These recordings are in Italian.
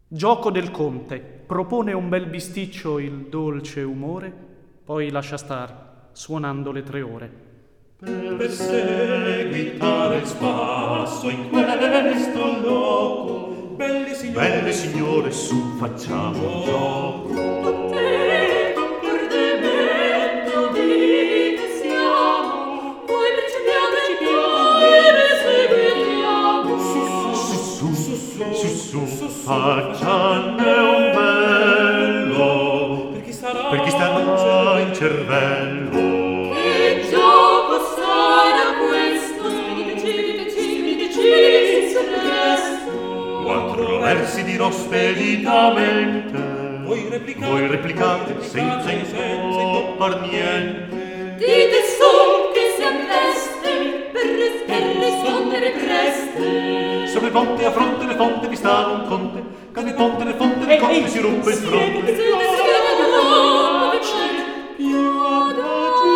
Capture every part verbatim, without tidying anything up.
Gioco del conte. Propone un bel bisticcio il dolce umore, poi lascia star, suonando le tre ore. Per seguitare il spasso in questo loco, belli signore, belle signore, su facciamo un gioco. Tutte concordamento di che siamo, voi principiate e ne seguiamo. Su, su, su, su, su, facciane un bello, per chi starà, per chi starà in cervello. Che gioco sarà questo? Diteci, diteci, diteci, presto. Quattro versi dirò speditamente, voi replicate, voi replicate senza intoppar niente. Dite su che siam leste per, ris- per rispondere preste. Sopra il ponte, a fronte le fonte, vi sta un conte, cade il ponte, le fonte, le conte, si ruppe il fronte. Siete, siete, no, c'è più adagio,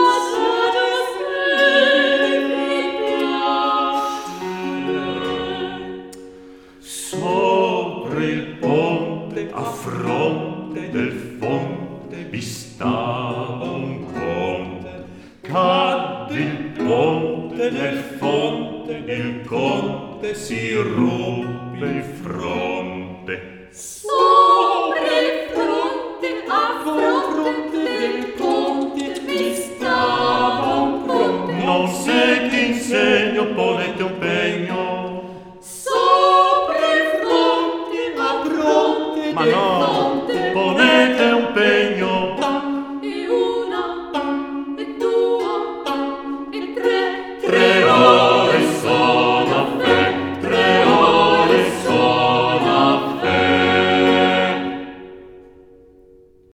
Sopra il ponte, a fronte del fonte, vi stava un conte. Cadde il ponte nel fonte, il conte si ruppe il fronte. Sopra il fronte, a fronte del conte, vi stava un conte. Non se ti insegno, ponete un pegno. Sopra il fronte, a fronte Ma del no,